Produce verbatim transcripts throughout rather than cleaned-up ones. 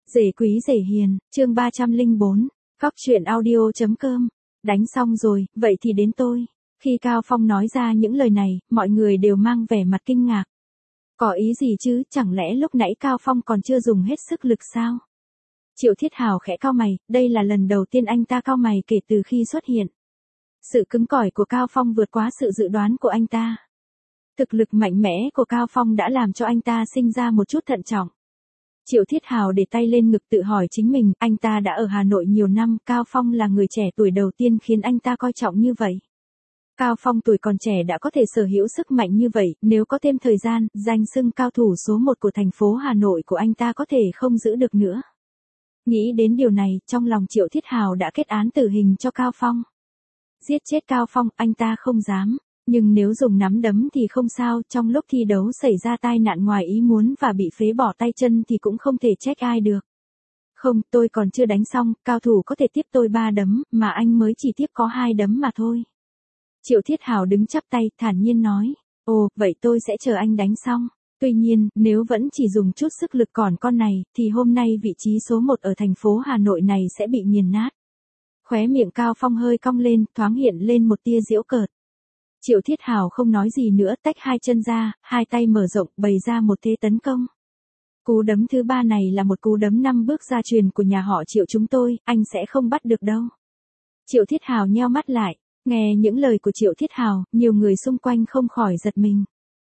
Rể quý rể hiền, chương ba trăm lẻ bốn, Cóc truyện audio chấm com. Đánh xong rồi, vậy thì đến tôi. Khi Cao Phong nói ra những lời này, mọi người đều mang vẻ mặt kinh ngạc. Có ý gì chứ, chẳng lẽ lúc nãy Cao Phong còn chưa dùng hết sức lực sao? Triệu Thiết Hào khẽ cau mày, đây là lần đầu tiên anh ta cau mày kể từ khi xuất hiện. Sự cứng cỏi của Cao Phong vượt quá sự dự đoán của anh ta. Thực lực mạnh mẽ của Cao Phong đã làm cho anh ta sinh ra một chút thận trọng. Triệu Thiết Hào để tay lên ngực tự hỏi chính mình, anh ta đã ở Hà Nội nhiều năm, Cao Phong là người trẻ tuổi đầu tiên khiến anh ta coi trọng như vậy. Cao Phong tuổi còn trẻ đã có thể sở hữu sức mạnh như vậy, nếu có thêm thời gian, danh xưng cao thủ số một của thành phố Hà Nội của anh ta có thể không giữ được nữa. Nghĩ đến điều này, trong lòng Triệu Thiết Hào đã kết án tử hình cho Cao Phong. Giết chết Cao Phong, anh ta không dám. Nhưng nếu dùng nắm đấm thì không sao, trong lúc thi đấu xảy ra tai nạn ngoài ý muốn và bị phế bỏ tay chân thì cũng không thể trách ai được. Không, tôi còn chưa đánh xong, cao thủ có thể tiếp tôi ba đấm, mà anh mới chỉ tiếp có hai đấm mà thôi. Triệu Thiết Hào đứng chắp tay, thản nhiên nói, ồ, vậy tôi sẽ chờ anh đánh xong. Tuy nhiên, nếu vẫn chỉ dùng chút sức lực còn con này, thì hôm nay vị trí số một ở thành phố Hà Nội này sẽ bị nghiền nát. Khóe miệng Cao Phong hơi cong lên, thoáng hiện lên một tia giễu cợt. Triệu Thiết Hào không nói gì nữa, tách hai chân ra, hai tay mở rộng, bày ra một thế tấn công. Cú đấm thứ ba này là một cú đấm năm bước gia truyền của nhà họ Triệu chúng tôi, anh sẽ không bắt được đâu. Triệu Thiết Hào nheo mắt lại, nghe những lời của Triệu Thiết Hào, nhiều người xung quanh không khỏi giật mình.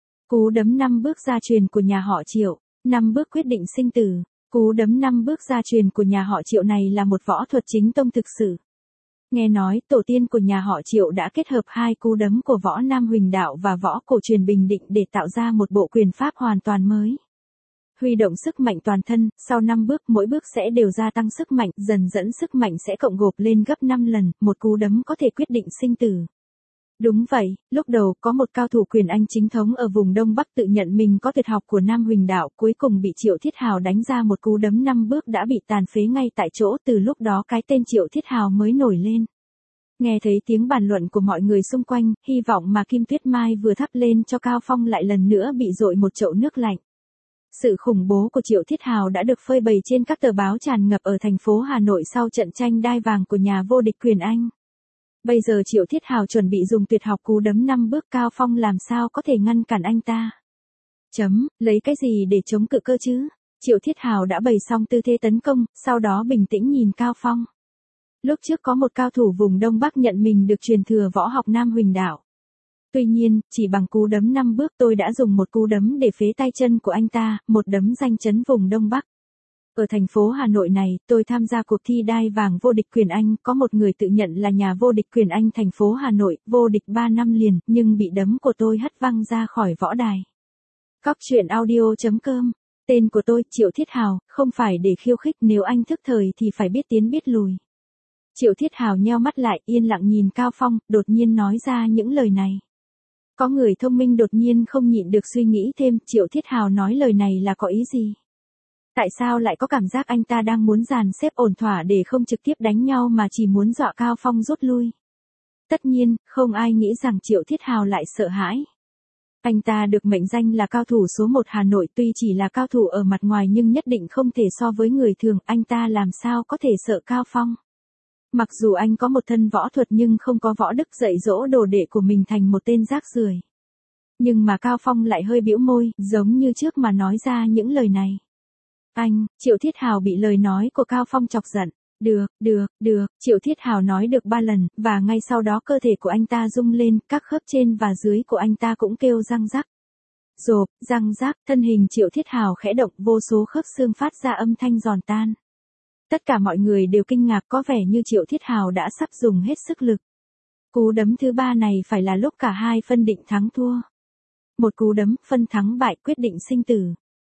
Cú đấm năm bước gia truyền của nhà họ Triệu, năm bước quyết định sinh tử. Cú đấm năm bước gia truyền của nhà họ Triệu này là một võ thuật chính tông thực sự. Nghe nói, tổ tiên của nhà họ Triệu đã kết hợp hai cú đấm của võ Nam Huỳnh Đạo và võ cổ truyền Bình Định để tạo ra một bộ quyền pháp hoàn toàn mới. Huy động sức mạnh toàn thân, sau năm bước mỗi bước sẽ đều gia tăng sức mạnh, dần dẫn sức mạnh sẽ cộng gộp lên gấp năm lần, một cú đấm có thể quyết định sinh tử. Đúng vậy, lúc đầu có một cao thủ quyền Anh chính thống ở vùng Đông Bắc tự nhận mình có tuyệt học của Nam Huỳnh Đạo, cuối cùng bị Triệu Thiết Hào đánh ra một cú đấm năm bước đã bị tàn phế ngay tại chỗ, từ lúc đó cái tên Triệu Thiết Hào mới nổi lên. Nghe thấy tiếng bàn luận của mọi người xung quanh, hy vọng mà Kim Tuyết Mai vừa thắp lên cho Cao Phong lại lần nữa bị dội một chậu nước lạnh. Sự khủng bố của Triệu Thiết Hào đã được phơi bày trên các tờ báo tràn ngập ở thành phố Hà Nội sau trận tranh đai vàng của nhà vô địch quyền Anh. Bây giờ Triệu Thiết Hào chuẩn bị dùng tuyệt học cú đấm năm bước, Cao Phong làm sao có thể ngăn cản anh ta. Chấm, lấy cái gì để chống cự cơ chứ? Triệu Thiết Hào đã bày xong tư thế tấn công, sau đó bình tĩnh nhìn Cao Phong. Lúc trước có một cao thủ vùng Đông Bắc nhận mình được truyền thừa võ học Nam Huỳnh Đạo. Tuy nhiên, chỉ bằng cú đấm năm bước tôi đã dùng một cú đấm để phế tay chân của anh ta, một đấm danh chấn vùng Đông Bắc. Ở thành phố Hà Nội này, tôi tham gia cuộc thi đai vàng vô địch quyền Anh, có một người tự nhận là nhà vô địch quyền Anh thành phố Hà Nội, vô địch ba năm liền, nhưng bị đấm của tôi hất văng ra khỏi võ đài. Cóc truyện audio chấm com, tên của tôi, Triệu Thiết Hào, không phải để khiêu khích, nếu anh thức thời thì phải biết tiến biết lùi. Triệu Thiết Hào nheo mắt lại, yên lặng nhìn Cao Phong, đột nhiên nói ra những lời này. Có người thông minh đột nhiên không nhịn được suy nghĩ thêm, Triệu Thiết Hào nói lời này là có ý gì? Tại sao lại có cảm giác anh ta đang muốn dàn xếp ổn thỏa để không trực tiếp đánh nhau mà chỉ muốn dọa Cao Phong rút lui? Tất nhiên, không ai nghĩ rằng Triệu Thiết Hào lại sợ hãi. Anh ta được mệnh danh là cao thủ số một Hà Nội, tuy chỉ là cao thủ ở mặt ngoài nhưng nhất định không thể so với người thường, anh ta làm sao có thể sợ Cao Phong. Mặc dù anh có một thân võ thuật nhưng không có võ đức dạy dỗ đồ đệ của mình thành một tên rác rưởi. Nhưng mà Cao Phong lại hơi bĩu môi, giống như trước mà nói ra những lời này. Anh, Triệu Thiết Hào bị lời nói của Cao Phong chọc giận. Được, được, được, Triệu Thiết Hào nói được ba lần, và ngay sau đó cơ thể của anh ta rung lên, các khớp trên và dưới của anh ta cũng kêu răng rắc. Rộp, răng rắc, thân hình Triệu Thiết Hào khẽ động, vô số khớp xương phát ra âm thanh giòn tan. Tất cả mọi người đều kinh ngạc, có vẻ như Triệu Thiết Hào đã sắp dùng hết sức lực. Cú đấm thứ ba này phải là lúc cả hai phân định thắng thua. Một cú đấm, phân thắng bại, quyết định sinh tử.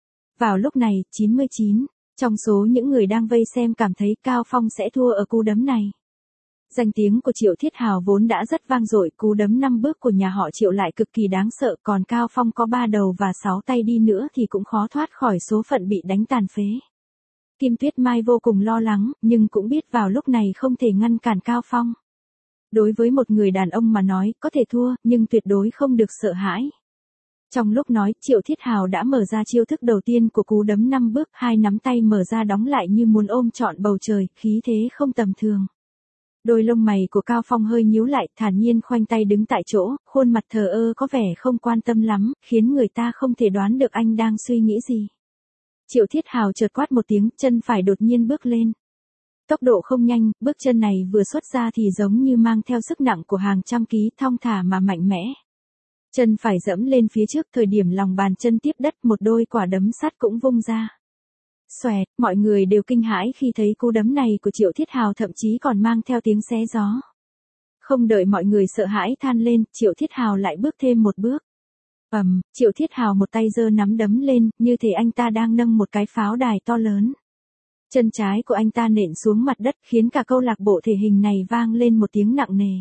Vào lúc này, chín mươi chín, trong số những người đang vây xem cảm thấy Cao Phong sẽ thua ở cú đấm này. Danh tiếng của Triệu Thiết Hào vốn đã rất vang dội, cú đấm năm bước của nhà họ Triệu lại cực kỳ đáng sợ, còn Cao Phong có ba đầu và sáu tay đi nữa thì cũng khó thoát khỏi số phận bị đánh tàn phế. Kim Tuyết Mai vô cùng lo lắng, nhưng cũng biết vào lúc này không thể ngăn cản Cao Phong. Đối với một người đàn ông mà nói, có thể thua, nhưng tuyệt đối không được sợ hãi. Trong lúc nói, Triệu Thiết Hào đã mở ra chiêu thức đầu tiên của cú đấm năm bước, hai nắm tay mở ra đóng lại như muốn ôm trọn bầu trời, khí thế không tầm thường. Đôi lông mày của Cao Phong hơi nhíu lại, thản nhiên khoanh tay đứng tại chỗ, khuôn mặt thờ ơ có vẻ không quan tâm lắm, khiến người ta không thể đoán được anh đang suy nghĩ gì. Triệu Thiết Hào chợt quát một tiếng, chân phải đột nhiên bước lên. Tốc độ không nhanh, bước chân này vừa xuất ra thì giống như mang theo sức nặng của hàng trăm ký, thong thả mà mạnh mẽ. Chân phải dẫm lên phía trước, thời điểm lòng bàn chân tiếp đất, một đôi quả đấm sắt cũng vung ra. Xoẹt, mọi người đều kinh hãi khi thấy cú đấm này của Triệu Thiết Hào, thậm chí còn mang theo tiếng xé gió. Không đợi mọi người sợ hãi than lên, Triệu Thiết Hào lại bước thêm một bước. Ầm, um, Triệu Thiết Hào một tay giơ nắm đấm lên, như thể anh ta đang nâng một cái pháo đài to lớn. Chân trái của anh ta nện xuống mặt đất, khiến cả câu lạc bộ thể hình này vang lên một tiếng nặng nề.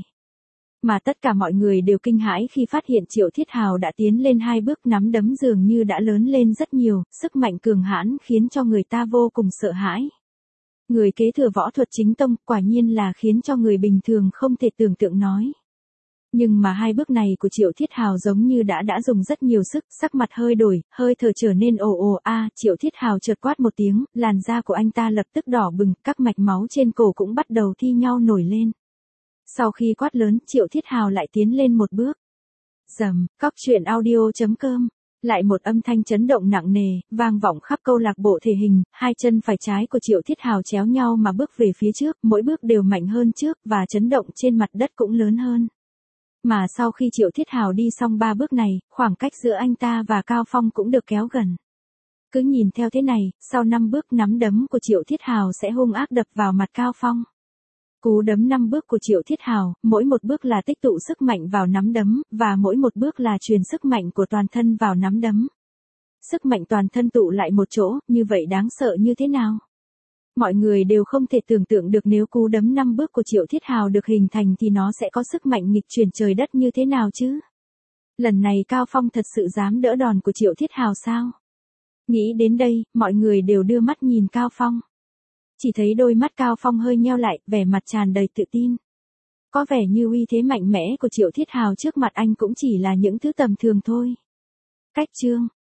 Mà tất cả mọi người đều kinh hãi khi phát hiện Triệu Thiết Hào đã tiến lên hai bước, nắm đấm dường như đã lớn lên rất nhiều, sức mạnh cường hãn khiến cho người ta vô cùng sợ hãi. Người kế thừa võ thuật chính tông, quả nhiên là khiến cho người bình thường không thể tưởng tượng nói. Nhưng mà hai bước này của Triệu Thiết Hào giống như đã đã dùng rất nhiều sức, sắc mặt hơi đổi, hơi thở trở nên ồ ồ a, Triệu Thiết Hào chợt quát một tiếng, làn da của anh ta lập tức đỏ bừng, các mạch máu trên cổ cũng bắt đầu thi nhau nổi lên. Sau khi quát lớn, Triệu Thiết Hào lại tiến lên một bước. Rầm, Cóc Truyện Audio chấm com. Lại một âm thanh chấn động nặng nề, vang vọng khắp câu lạc bộ thể hình, hai chân phải trái của Triệu Thiết Hào chéo nhau mà bước về phía trước, mỗi bước đều mạnh hơn trước, và chấn động trên mặt đất cũng lớn hơn. Mà sau khi Triệu Thiết Hào đi xong ba bước này, khoảng cách giữa anh ta và Cao Phong cũng được kéo gần. Cứ nhìn theo thế này, sau năm bước nắm đấm của Triệu Thiết Hào sẽ hung ác đập vào mặt Cao Phong. Cú đấm năm bước của Triệu Thiết Hào, mỗi một bước là tích tụ sức mạnh vào nắm đấm, và mỗi một bước là truyền sức mạnh của toàn thân vào nắm đấm. Sức mạnh toàn thân tụ lại một chỗ, như vậy đáng sợ như thế nào? Mọi người đều không thể tưởng tượng được nếu cú đấm năm bước của Triệu Thiết Hào được hình thành thì nó sẽ có sức mạnh nghịch chuyển trời đất như thế nào chứ? Lần này Cao Phong thật sự dám đỡ đòn của Triệu Thiết Hào sao? Nghĩ đến đây, mọi người đều đưa mắt nhìn Cao Phong. Chỉ thấy đôi mắt Cao Phong hơi nheo lại, vẻ mặt tràn đầy tự tin. Có vẻ như uy thế mạnh mẽ của Triệu Thiết Hào trước mặt anh cũng chỉ là những thứ tầm thường thôi. Cách chương